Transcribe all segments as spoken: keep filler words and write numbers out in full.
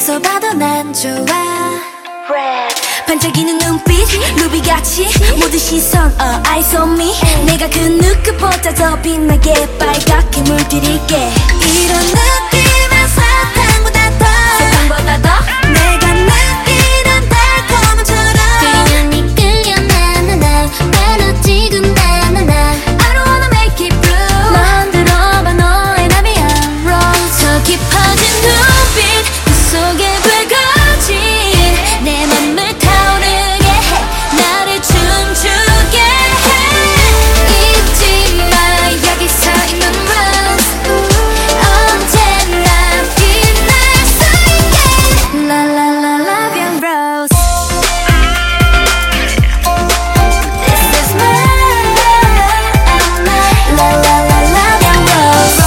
멀리서 봐도 난 좋아. 반짝이는 눈빛 루비같이 모든 시선 uh, eyes on me. 내가 그 누구보다 더 빛나게 빨갛게 물들일게. 이런 느낌은 사탕보다 더 사탕보다 더 내가 느끼는 달콤함처럼 끌려니 끌려 나나나 바로 지금 나나나 I don't wanna make it blue. 넌 들어봐 너의 나비야 rose. 더 깊어진 눈빛 그 속에 불꽃이 내 맘을 타오르게 해 나를 춤추게 해. 잊지마 여기서 있는 rose 언제나 빛날 수 있게. La la la love young rose. This is mine, mine. La la la love young rose.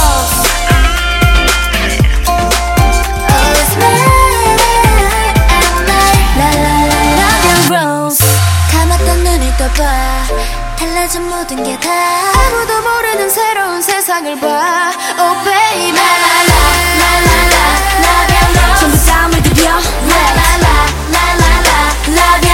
Oh it's mine, mine. La la la love young rose. 감았던 눈을 떠봐 달라진 모든 게 다 아무도 모르는 새로운 세상을 봐. Oh baby. La la la la la la love young rose 전부 다 물들여. La la la la la la love young